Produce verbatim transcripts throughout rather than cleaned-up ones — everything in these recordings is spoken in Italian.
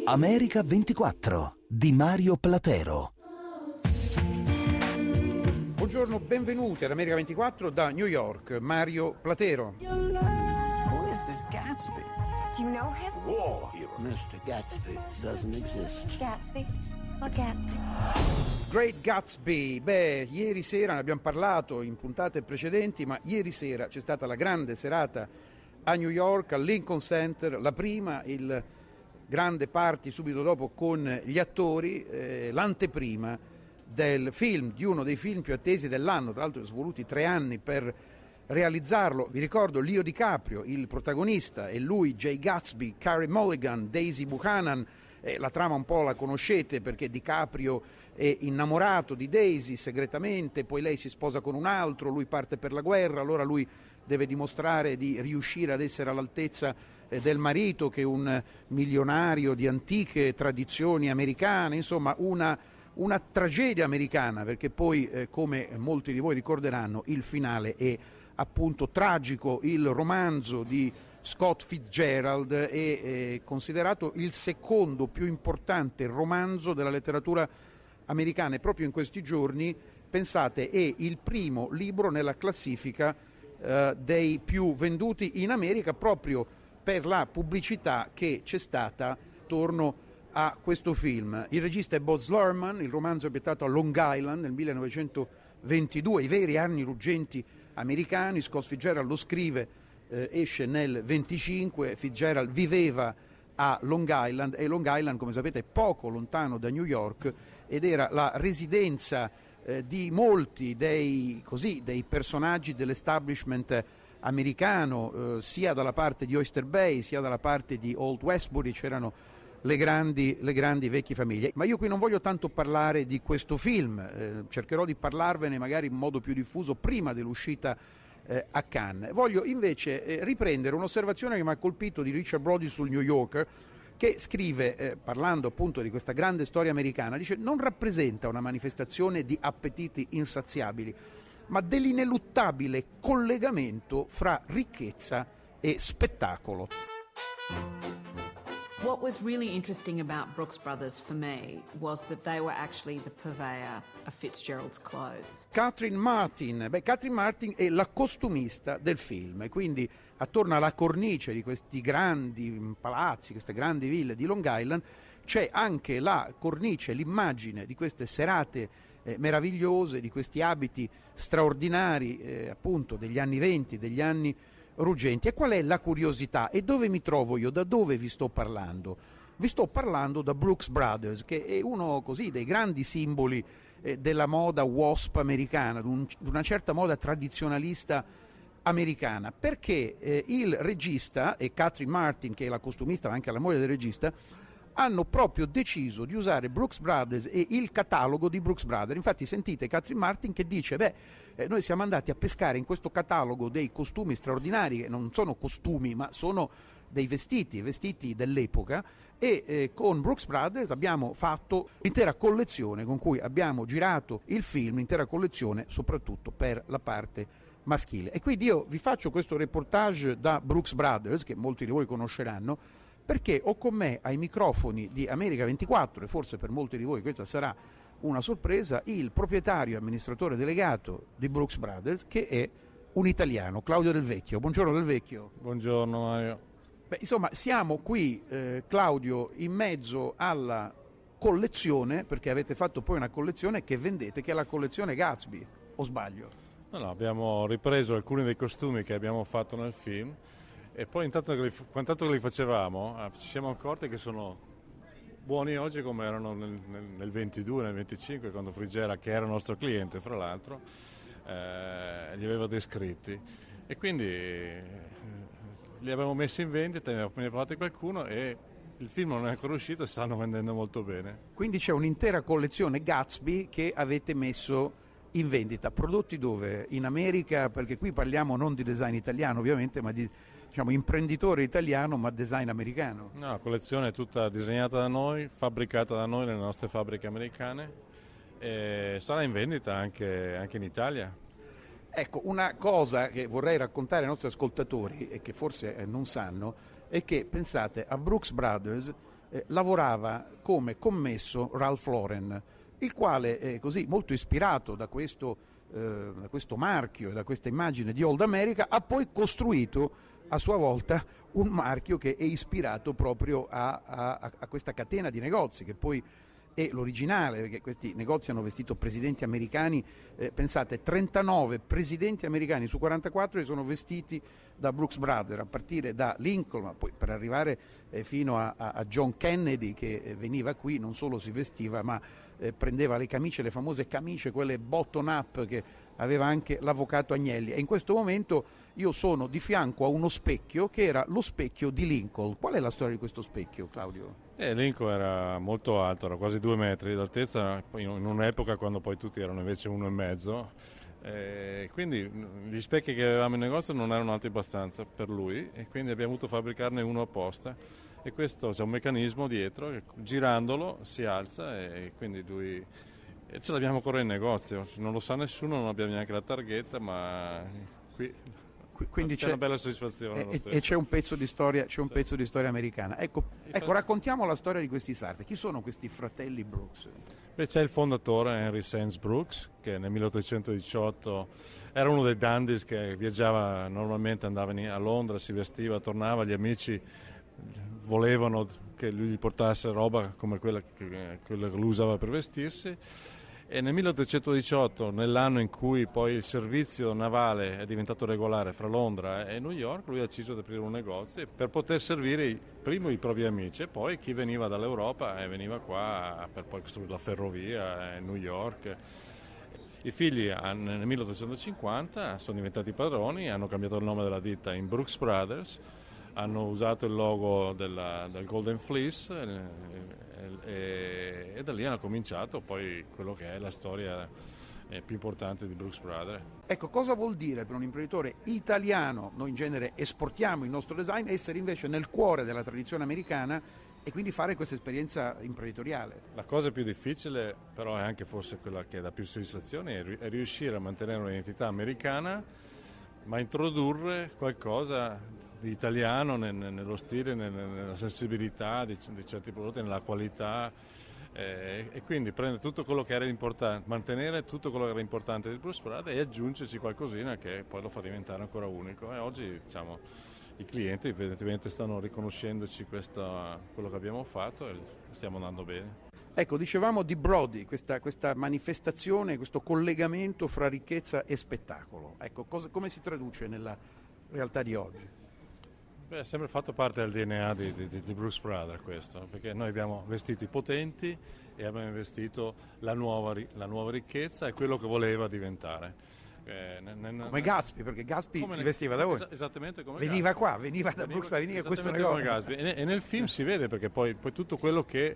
America ventiquattro di Mario Platero. Buongiorno, benvenuti ad America ventiquattro da New York, Mario Platero. Who is this Gatsby? Do you know him? War hero. mister Gatsby doesn't exist. Gatsby? What Gatsby? Great Gatsby. Beh, ieri sera ne abbiamo parlato in puntate precedenti, ma ieri sera c'è stata la grande serata a New York, al Lincoln Center, la prima, il grande party subito dopo con gli attori, eh, l'anteprima del film, di uno dei film più attesi dell'anno, tra l'altro sono voluti tre anni per realizzarlo. Vi ricordo Leo DiCaprio, il protagonista, e lui, Jay Gatsby, Carey Mulligan, Daisy Buchanan. Eh, la trama un po' la conoscete perché DiCaprio è innamorato di Daisy segretamente, poi lei si sposa con un altro, lui parte per la guerra, allora lui deve dimostrare di riuscire ad essere all'altezza eh, del marito, che è un milionario di antiche tradizioni americane, insomma una, una tragedia americana, perché poi eh, come molti di voi ricorderanno il finale è appunto tragico. Il romanzo di Scott Fitzgerald è, è considerato il secondo più importante romanzo della letteratura americana e proprio in questi giorni, pensate, è il primo libro nella classifica eh, dei più venduti in America, proprio per la pubblicità che c'è stata attorno a questo film. Il regista è Baz Luhrmann, il romanzo è ambientato a Long Island nel millenovecentoventidue, i veri anni ruggenti americani. Scott Fitzgerald lo scrive, eh, esce nel venticinque, Fitzgerald viveva a Long Island e Long Island, come sapete, è poco lontano da New York ed era la residenza eh, di molti dei, così, dei personaggi dell'establishment americano, eh, sia dalla parte di Oyster Bay sia dalla parte di Old Westbury, c'erano le grandi, le grandi vecchie famiglie. Ma io qui non voglio tanto parlare di questo film, eh, cercherò di parlarvene magari in modo più diffuso prima dell'uscita eh, a Cannes. Voglio invece eh, riprendere un'osservazione che mi ha colpito di Richard Brody sul New Yorker, che scrive, eh, parlando appunto di questa grande storia americana, dice: non rappresenta una manifestazione di appetiti insaziabili, ma dell'ineluttabile collegamento fra ricchezza e spettacolo. What was really interesting about Brooks Brothers for me was that they were actually the purveyor of Fitzgerald's clothes. Catherine Martin, beh, Catherine Martin è la costumista del film, e quindi attorno alla cornice di questi grandi palazzi, queste grandi ville di Long Island, c'è anche la cornice, l'immagine di queste serate eh, meravigliose, di questi abiti straordinari, eh, appunto degli anni venti, degli anni ruggenti. E qual è la curiosità? E dove mi trovo io? Da dove vi sto parlando? Vi sto parlando da Brooks Brothers, che è uno così dei grandi simboli eh, della moda wasp americana, di un, una certa moda tradizionalista americana, perché eh, il regista e Catherine Martin, che è la costumista ma anche la moglie del regista, hanno proprio deciso di usare Brooks Brothers e il catalogo di Brooks Brothers. Infatti sentite Catherine Martin che dice: beh, eh, noi siamo andati a pescare in questo catalogo dei costumi straordinari, che non sono costumi ma sono dei vestiti, vestiti dell'epoca, e eh, con Brooks Brothers abbiamo fatto l'intera collezione con cui abbiamo girato il film, l'intera collezione soprattutto per la parte maschile. E quindi io vi faccio questo reportage da Brooks Brothers, che molti di voi conosceranno, perché ho con me ai microfoni di America ventiquattro, e forse per molti di voi questa sarà una sorpresa, il proprietario e amministratore delegato di Brooks Brothers, che è un italiano, Claudio Del Vecchio. Buongiorno Del Vecchio. Buongiorno Mario. Beh, insomma, siamo qui, eh, Claudio, in mezzo alla collezione, perché avete fatto poi una collezione che vendete, che è la collezione Gatsby, o sbaglio? No, no, abbiamo ripreso alcuni dei costumi che abbiamo fatto nel film, e poi intanto che li, intanto che li facevamo eh, ci siamo accorti che sono buoni oggi come erano nel, nel, nel ventidue, nel venticinque, quando Frigera, che era il nostro cliente fra l'altro, eh, li aveva descritti, e quindi eh, li abbiamo messi in vendita, ne abbiamo fatti qualcuno e il film non è ancora uscito e stanno vendendo molto bene. Quindi c'è un'intera collezione Gatsby che avete messo in vendita. Prodotti dove? In America? Perché qui parliamo non di design italiano ovviamente, ma di, diciamo, imprenditore italiano ma design americano. No, la collezione è tutta disegnata da noi, fabbricata da noi nelle nostre fabbriche americane, e sarà in vendita anche, anche in Italia. Ecco, una cosa che vorrei raccontare ai nostri ascoltatori e che forse non sanno è che, pensate, a Brooks Brothers eh, lavorava come commesso Ralph Lauren, il quale, eh, così molto ispirato da questo, eh, da questo marchio e da questa immagine di Old America, ha poi costruito a sua volta un marchio che è ispirato proprio a, a, a questa catena di negozi, che poi è l'originale, perché questi negozi hanno vestito presidenti americani, eh, pensate, trentanove presidenti americani su quarantaquattro che sono vestiti da Brooks Brothers, a partire da Lincoln, ma poi per arrivare eh, fino a, a John Kennedy, che eh, veniva qui, non solo si vestiva, ma eh, prendeva le camicie, le famose camicie, quelle button up che aveva anche l'avvocato Agnelli. E in questo momento io sono di fianco a uno specchio che era lo specchio di Lincoln. Qual è la storia di questo specchio, Claudio? Eh, Lincoln era molto alto, era quasi due metri d'altezza, in un'epoca quando poi tutti erano invece uno e mezzo. Eh, quindi gli specchi che avevamo in negozio non erano alti abbastanza per lui e quindi abbiamo dovuto fabbricarne uno apposta. E questo c'è un meccanismo dietro che girandolo si alza e quindi lui... E ce l'abbiamo ancora in negozio, non lo sa nessuno, non abbiamo neanche la targhetta, ma qui quindi c'è una bella soddisfazione. E, e c'è un pezzo di storia, c'è un sì. pezzo di storia americana. Ecco, ecco, raccontiamo la storia di questi sarti. Chi sono questi fratelli Brooks? Beh, c'è il fondatore Henry Sands Brooks, che nel milleottocentodiciotto era uno dei dandies che viaggiava normalmente, andava a Londra, si vestiva, tornava, gli amici volevano che lui gli portasse roba come quella che, quella che lui usava per vestirsi. E nel milleottocentodiciotto, nell'anno in cui poi il servizio navale è diventato regolare fra Londra e New York, lui ha deciso di aprire un negozio per poter servire prima i propri amici e poi chi veniva dall'Europa e veniva qua per poi costruire la ferrovia a New York. I figli nel milleottocentocinquanta sono diventati padroni, hanno cambiato il nome della ditta in Brooks Brothers, hanno usato il logo della, del Golden Fleece e, e, e da lì hanno cominciato poi quello che è la storia eh, più importante di Brooks Brothers. Ecco, cosa vuol dire per un imprenditore italiano, noi in genere esportiamo il nostro design, essere invece nel cuore della tradizione americana e quindi fare questa esperienza imprenditoriale? La cosa più difficile però è anche forse quella che dà più soddisfazione, è riuscire a mantenere un'identità americana ma introdurre qualcosa di italiano nel, nello stile, nel, nella sensibilità di, di certi prodotti, nella qualità eh, e quindi prendere tutto quello che era importante, mantenere tutto quello che era importante del Brooks Brothers e aggiungerci qualcosina che poi lo fa diventare ancora unico. E oggi diciamo i clienti evidentemente stanno riconoscendoci questa, quello che abbiamo fatto e stiamo andando bene. Ecco, dicevamo di Brody, questa, questa manifestazione, questo collegamento fra ricchezza e spettacolo. Ecco, cosa, come si traduce nella realtà di oggi? Beh, è sempre fatto parte del D N A di, di, di Brooks Brothers questo, perché noi abbiamo vestito i potenti e abbiamo investito la nuova, la nuova ricchezza e quello che voleva diventare. Eh, ne, ne, come Gatsby, perché Gatsby si ne, vestiva da voi. Es- esattamente come veniva Gatsby. qua, veniva da Brooks, veniva a questo negozio. Come Gatsby. E, ne, e nel film si vede, perché poi, poi tutto quello che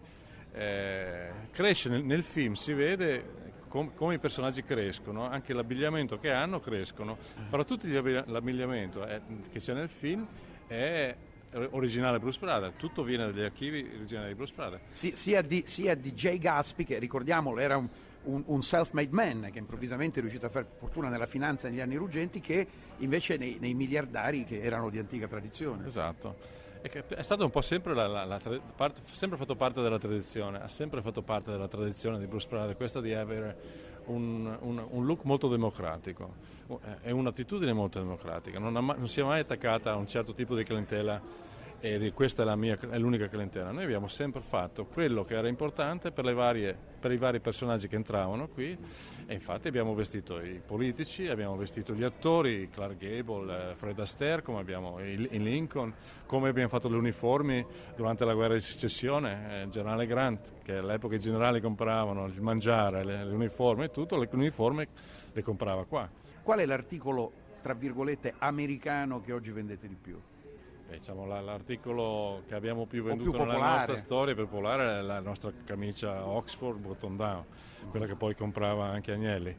eh, cresce nel, nel film si vede com, come i personaggi crescono, anche l'abbigliamento che hanno crescono, però tutto gli abbi- l'abbigliamento è, che c'è nel film è originale Brooks Brothers, tutto viene dagli archivi originali di Brooks Brothers. Si, sia, di, sia di Jay Gatsby, che ricordiamolo era un, un, un self-made man che improvvisamente è riuscito a fare fortuna nella finanza negli anni ruggenti, che invece nei, nei miliardari che erano di antica tradizione. Esatto. È stato un po' sempre, la, la, la tra, parte, sempre fatto parte della tradizione, ha sempre fatto parte della tradizione di Brooks Brothers, questa di avere un, un, un look molto democratico e un'attitudine molto democratica, non, ha mai, non si è mai attaccata a un certo tipo di clientela e di, questa è, la mia, è l'unica clientela. Noi abbiamo sempre fatto quello che era importante per, le varie, per i vari personaggi che entravano qui e infatti abbiamo vestito i politici, abbiamo vestito gli attori, Clark Gable, Fred Astaire, come abbiamo in Lincoln, come abbiamo fatto le uniformi durante la guerra di secessione, il generale Grant, che all'epoca i generali compravano il mangiare, le, le uniformi e tutto, le uniformi le comprava qua. Qual è l'articolo, tra virgolette, americano che oggi vendete di più? Beh, diciamo, la, l'articolo che abbiamo più o venduto più nella nostra storia più popolare è la nostra camicia Oxford button down, mm. quella che poi comprava anche Agnelli,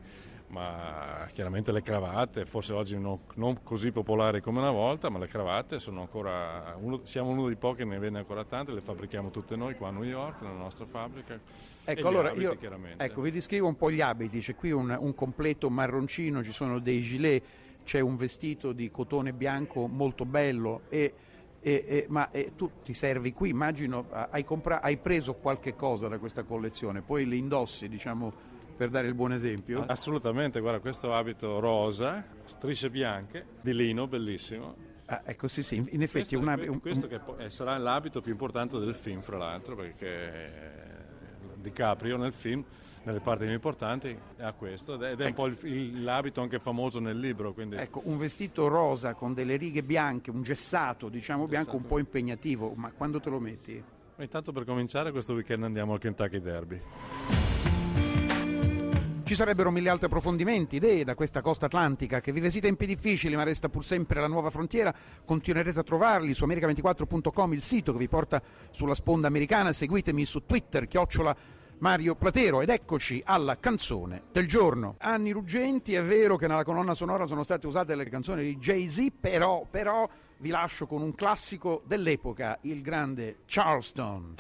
ma chiaramente le cravatte, forse oggi no, non così popolari come una volta, ma le cravatte sono ancora, uno, siamo uno dei pochi che ne vende ancora tante, le fabrichiamo tutte noi qua a New York, nella nostra fabbrica. Ecco, allora abiti, io ecco, vi descrivo un po' gli abiti, c'è qui un, un completo marroncino, ci sono dei gilet, c'è un vestito di cotone bianco molto bello e E, e, ma e, tu ti servi qui, immagino, hai, compra- hai preso qualche cosa da questa collezione, poi le indossi, diciamo, per dare il buon esempio? Assolutamente, guarda, questo abito rosa, strisce bianche, di lino, bellissimo. Ah, ecco, sì, sì, in effetti questo, una, un, un, questo che poi, eh, sarà l'abito più importante del film, fra l'altro, perché DiCaprio nel film, nelle parti più importanti, ha questo, ed è, ed è ecco. un po' il, il, l'abito anche famoso nel libro. Quindi... Ecco, un vestito rosa con delle righe bianche, un gessato, diciamo, un bianco, gessato. Un po' impegnativo, ma quando te lo metti? Ma intanto per cominciare questo weekend andiamo al Kentucky Derby. Ci sarebbero mille altri approfondimenti, idee da questa costa atlantica che vive sì tempi difficili ma resta pur sempre la nuova frontiera. Continuerete a trovarli su america ventiquattro punto com, il sito che vi porta sulla sponda americana. Seguitemi su Twitter, chiocciola Mario Platero, ed eccoci alla canzone del giorno. Anni ruggenti, è vero che nella colonna sonora sono state usate le canzoni di Jay-Z, però, però vi lascio con un classico dell'epoca, il grande Charleston.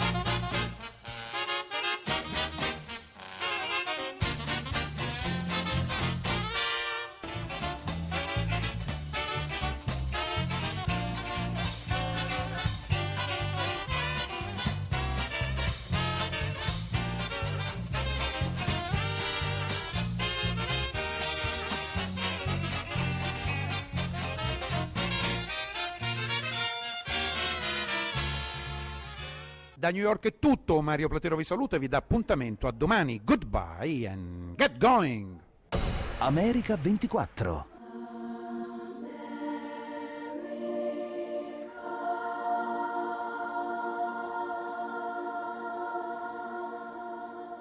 Da New York è tutto, Mario Platero vi saluta e vi dà appuntamento a domani. Goodbye and get going! America ventiquattro